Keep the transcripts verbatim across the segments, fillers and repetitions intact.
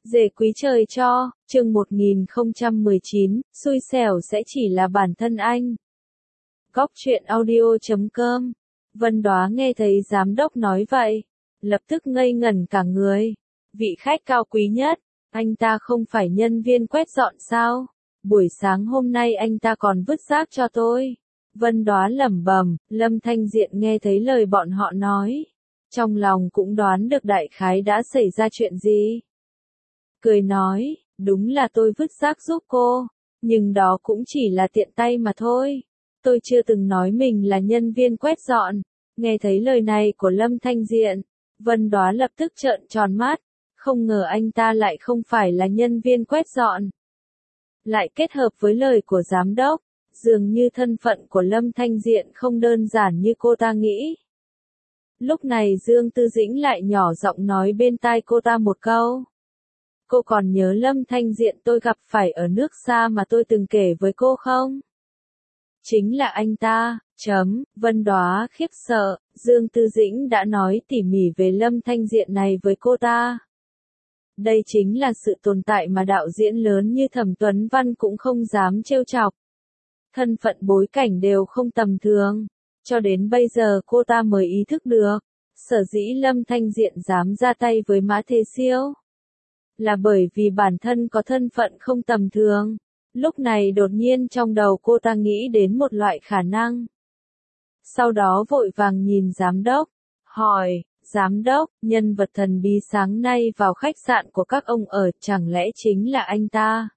Dề quý trời cho, chương một nghìn không trăm mười chín, xui xẻo sẽ chỉ là bản thân anh. Góc truyện audio chấm com. Vân Đóa nghe thấy giám đốc nói vậy, lập tức ngây ngẩn cả người. Vị khách cao quý nhất, anh ta không phải nhân viên quét dọn sao? Buổi sáng hôm nay anh ta còn vứt rác cho tôi. Vân Đóa lẩm bẩm. Lâm Thanh Diện nghe thấy lời bọn họ nói, trong lòng cũng đoán được đại khái đã xảy ra chuyện gì. Cười nói, đúng là tôi vứt rác giúp cô, nhưng đó cũng chỉ là tiện tay mà thôi. Tôi chưa từng nói mình là nhân viên quét dọn. Nghe thấy lời này của Lâm Thanh Diện, Vân Đóa lập tức trợn tròn mắt, không ngờ anh ta lại không phải là nhân viên quét dọn. Lại kết hợp với lời của giám đốc, dường như thân phận của Lâm Thanh Diện không đơn giản như cô ta nghĩ. Lúc này Dương Tư Dĩnh lại nhỏ giọng nói bên tai cô ta một câu. Cô còn nhớ Lâm Thanh Diện tôi gặp phải ở nước xa mà tôi từng kể với cô không? Chính là anh ta, chấm, Vân Đóa khiếp sợ, Dương Tư Dĩnh đã nói tỉ mỉ về Lâm Thanh Diện này với cô ta. Đây chính là sự tồn tại mà đạo diễn lớn như Thẩm Tuấn Văn cũng không dám trêu chọc. Thân phận bối cảnh đều không tầm thường, cho đến bây giờ cô ta mới ý thức được, sở dĩ Lâm Thanh Diện dám ra tay với Mã Thế Siêu. Là bởi vì bản thân có thân phận không tầm thường. Lúc này đột nhiên trong đầu cô ta nghĩ đến một loại khả năng. Sau đó vội vàng nhìn giám đốc, hỏi, giám đốc, nhân vật thần bí sáng nay vào khách sạn của các ông ở chẳng lẽ chính là anh ta?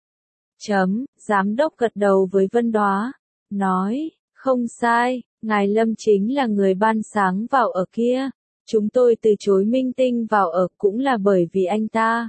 Chấm, giám đốc gật đầu với Vân Đóa, nói, không sai, ngài Lâm chính là người ban sáng vào ở kia. Chúng tôi từ chối minh tinh vào ở cũng là bởi vì anh ta.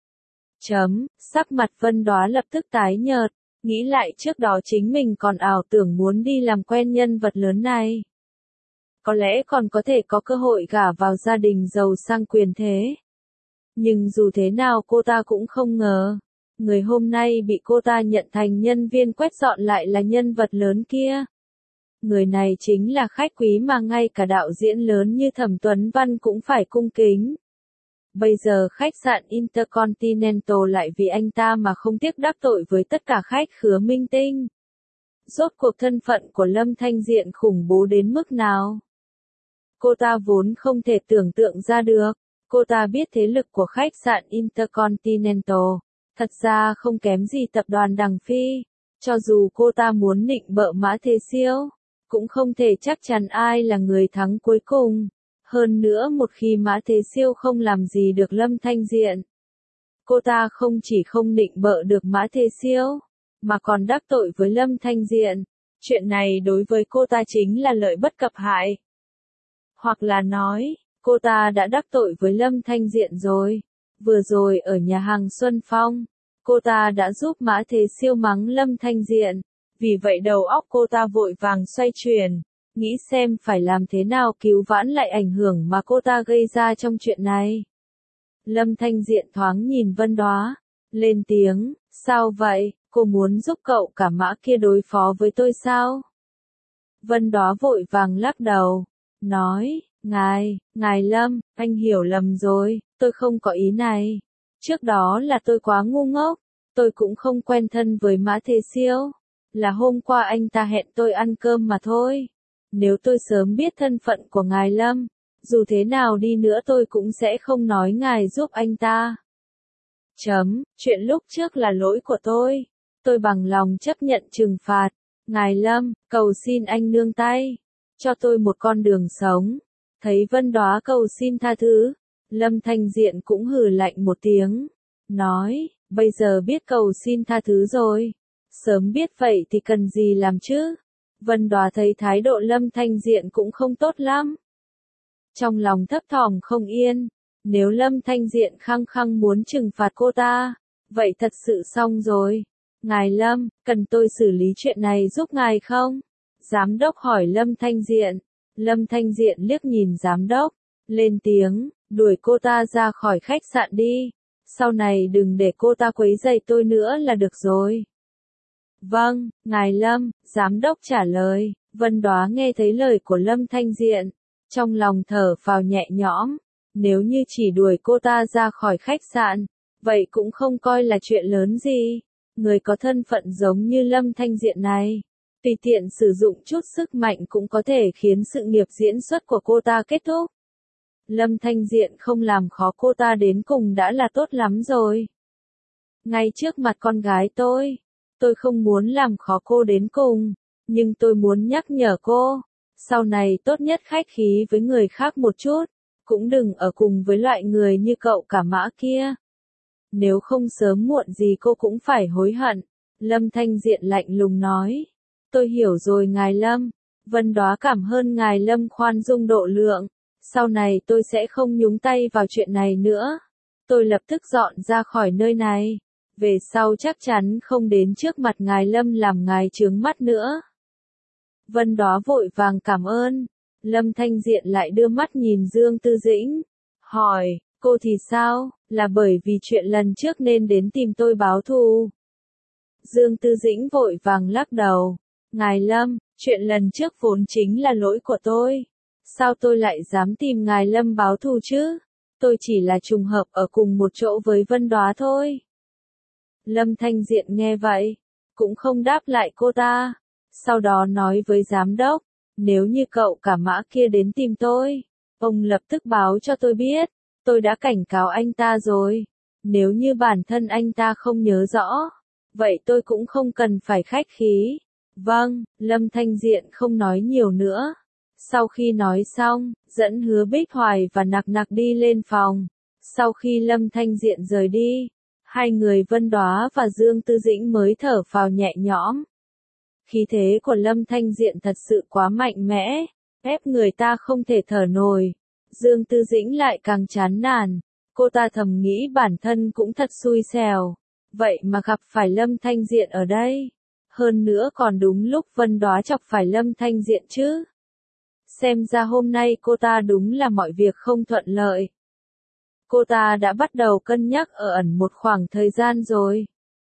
Chấm, sắc mặt Vân Đóa lập tức tái nhợt, nghĩ lại trước đó chính mình còn ảo tưởng muốn đi làm quen nhân vật lớn này. Có lẽ còn có thể có cơ hội gả vào gia đình giàu sang quyền thế. Nhưng dù thế nào cô ta cũng không ngờ, người hôm nay bị cô ta nhận thành nhân viên quét dọn lại là nhân vật lớn kia. Người này chính là khách quý mà ngay cả đạo diễn lớn như Thẩm Tuấn Văn cũng phải cung kính. Bây giờ khách sạn Intercontinental lại vì anh ta mà không tiếc đắc tội với tất cả khách khứa minh tinh. Rốt cuộc thân phận của Lâm Thanh Diện khủng bố đến mức nào? Cô ta vốn không thể tưởng tượng ra được. Cô ta biết thế lực của khách sạn Intercontinental, thật ra không kém gì tập đoàn Đằng Phi. Cho dù cô ta muốn nịnh bợ Mã Thế Siêu, cũng không thể chắc chắn ai là người thắng cuối cùng. Hơn nữa một khi Mã Thế Siêu không làm gì được Lâm Thanh Diện, cô ta không chỉ không nịnh bợ được Mã Thế Siêu, mà còn đắc tội với Lâm Thanh Diện. Chuyện này đối với cô ta chính là lợi bất cập hại. Hoặc là nói, cô ta đã đắc tội với Lâm Thanh Diện rồi. Vừa rồi ở nhà hàng Xuân Phong, cô ta đã giúp Mã Thế Siêu mắng Lâm Thanh Diện. Vì vậy đầu óc cô ta vội vàng xoay chuyển, nghĩ xem phải làm thế nào cứu vãn lại ảnh hưởng mà cô ta gây ra trong chuyện này. Lâm Thanh Diện thoáng nhìn Vân Đóa, lên tiếng, sao vậy, cô muốn giúp cậu cả Mã kia đối phó với tôi sao? Vân Đóa vội vàng lắc đầu, nói, ngài, ngài Lâm, anh hiểu lầm rồi, tôi không có ý này. Trước đó là tôi quá ngu ngốc, tôi cũng không quen thân với Mã Thế Siêu. Là hôm qua anh ta hẹn tôi ăn cơm mà thôi. Nếu tôi sớm biết thân phận của ngài Lâm, dù thế nào đi nữa tôi cũng sẽ không nói ngài giúp anh ta. Chấm, chuyện lúc trước là lỗi của tôi. Tôi bằng lòng chấp nhận trừng phạt. Ngài Lâm, cầu xin anh nương tay, cho tôi một con đường sống. Thấy Vân Đóa cầu xin tha thứ, Lâm Thanh Diện cũng hừ lạnh một tiếng, nói, bây giờ biết cầu xin tha thứ rồi. Sớm biết vậy thì cần gì làm chứ? Vân Đóa thấy thái độ Lâm Thanh Diện cũng không tốt lắm. Trong lòng thấp thỏm không yên, nếu Lâm Thanh Diện khăng khăng muốn trừng phạt cô ta, vậy thật sự xong rồi. Ngài Lâm, cần tôi xử lý chuyện này giúp ngài không? Giám đốc hỏi Lâm Thanh Diện. Lâm Thanh Diện liếc nhìn giám đốc, lên tiếng, đuổi cô ta ra khỏi khách sạn đi. Sau này đừng để cô ta quấy rầy tôi nữa là được rồi. Vâng, ngài Lâm, giám đốc trả lời. Vân Đóa nghe thấy lời của Lâm Thanh Diện, trong lòng thở phào nhẹ nhõm. Nếu như chỉ đuổi cô ta ra khỏi khách sạn, Vậy cũng không coi là chuyện lớn gì. Người có thân phận giống như Lâm Thanh Diện này, tùy tiện sử dụng chút sức mạnh cũng có thể khiến sự nghiệp diễn xuất của cô ta kết thúc. Lâm Thanh Diện không làm khó cô ta đến cùng đã là tốt lắm rồi. Ngay trước mặt con gái tôi, tôi không muốn làm khó cô đến cùng, nhưng tôi muốn nhắc nhở cô, sau này tốt nhất khách khí với người khác một chút, cũng đừng ở cùng với loại người như cậu cả mã kia. Nếu không sớm muộn gì cô cũng phải hối hận. Lâm Thanh Diện lạnh lùng nói. Tôi hiểu rồi ngài Lâm. Vân Đóa cảm ơn ngài Lâm khoan dung độ lượng. Sau này tôi sẽ không nhúng tay vào chuyện này nữa. Tôi lập tức dọn ra khỏi nơi này. Về sau chắc chắn không đến trước mặt ngài Lâm làm ngài chướng mắt nữa. Vân Đóa vội vàng cảm ơn. Lâm Thanh Diện lại đưa mắt nhìn Dương Tư Dĩnh. Hỏi, cô thì sao, là bởi vì chuyện lần trước nên đến tìm tôi báo thù? Dương Tư Dĩnh vội vàng lắc đầu. Ngài Lâm, chuyện lần trước vốn chính là lỗi của tôi. Sao tôi lại dám tìm ngài Lâm báo thù chứ? Tôi chỉ là trùng hợp ở cùng một chỗ với Vân Đóa thôi. Lâm Thanh Diện nghe vậy, cũng không đáp lại cô ta. Sau đó nói với giám đốc, nếu như cậu cả mã kia đến tìm tôi, ông lập tức báo cho tôi biết. Tôi đã cảnh cáo anh ta rồi. Nếu như bản thân anh ta không nhớ rõ, vậy tôi cũng không cần phải khách khí. Vâng, Lâm Thanh Diện không nói nhiều nữa. Sau khi nói xong, dẫn Hứa Bích Hoài và Nặc Nặc đi lên phòng. Sau khi Lâm Thanh Diện rời đi, hai người Vân Đóa và Dương Tư Dĩnh mới thở phào nhẹ nhõm. Khí thế của Lâm Thanh Diện thật sự quá mạnh mẽ, ép người ta không thể thở nổi. Dương Tư Dĩnh lại càng chán nản, cô ta thầm nghĩ bản thân cũng thật xui xẻo, vậy mà gặp phải Lâm Thanh Diện ở đây. Hơn nữa còn đúng lúc Vân Đóa chọc phải Lâm Thanh Diện chứ. Xem ra hôm nay cô ta đúng là mọi việc không thuận lợi. Cô ta đã bắt đầu cân nhắc ở ẩn một khoảng thời gian rồi.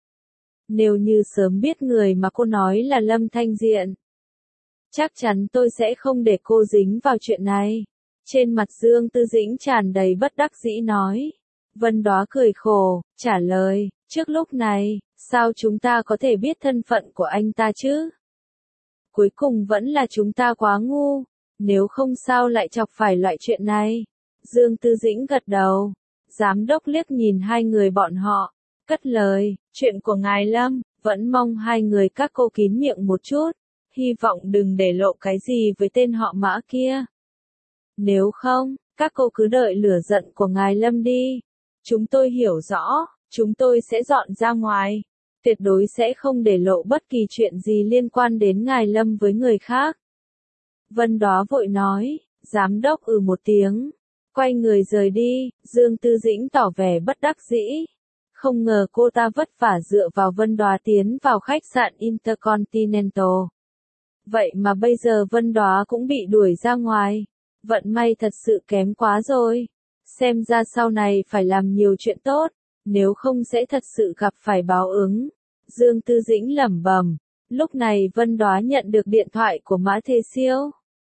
Nếu như sớm biết người mà cô nói là Lâm Thanh Diện, chắc chắn tôi sẽ không để cô dính vào chuyện này. Trên mặt Dương Tư Dĩnh tràn đầy bất đắc dĩ nói. Vân Đóa cười khổ, trả lời, trước lúc này, sao chúng ta có thể biết thân phận của anh ta chứ? Cuối cùng vẫn là chúng ta quá ngu, nếu không sao lại chọc phải loại chuyện này. Dương Tư Dĩnh gật đầu, giám đốc liếc nhìn hai người bọn họ, cất lời, chuyện của ngài Lâm, vẫn mong hai người các cô kín miệng một chút, hy vọng đừng để lộ cái gì với tên họ Mã kia. Nếu không, các cô cứ đợi lửa giận của ngài Lâm đi. Chúng tôi hiểu rõ, chúng tôi sẽ dọn ra ngoài. Tuyệt đối sẽ không để lộ bất kỳ chuyện gì liên quan đến ngài Lâm với người khác. Vân Đóa vội nói, giám đốc ừ một tiếng. Quay người rời đi, Dương Tư Dĩnh tỏ vẻ bất đắc dĩ. Không ngờ cô ta vất vả dựa vào Vân Đóa tiến vào khách sạn Intercontinental. Vậy mà bây giờ Vân Đóa cũng bị đuổi ra ngoài. Vận may thật sự kém quá rồi. Xem ra sau này phải làm nhiều chuyện tốt, nếu không sẽ thật sự gặp phải báo ứng. Dương Tư Dĩnh lẩm bẩm. Lúc này Vân Đóa nhận được điện thoại của Mã Thế Siêu.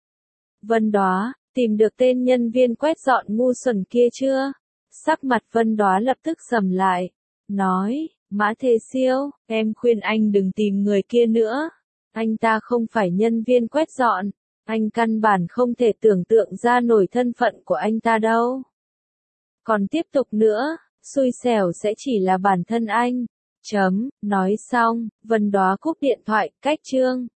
Vân Đóa, tìm được tên nhân viên quét dọn ngu xuẩn kia chưa? Sắc mặt Vân Đóa lập tức sầm lại. Nói, Mã Thế Siêu, em khuyên anh đừng tìm người kia nữa. Anh ta không phải nhân viên quét dọn. Anh căn bản không thể tưởng tượng ra nổi thân phận của anh ta đâu. Còn tiếp tục nữa, xui xẻo sẽ chỉ là bản thân anh. Chấm, nói xong, Vân Đóa cúp điện thoại, cách chương.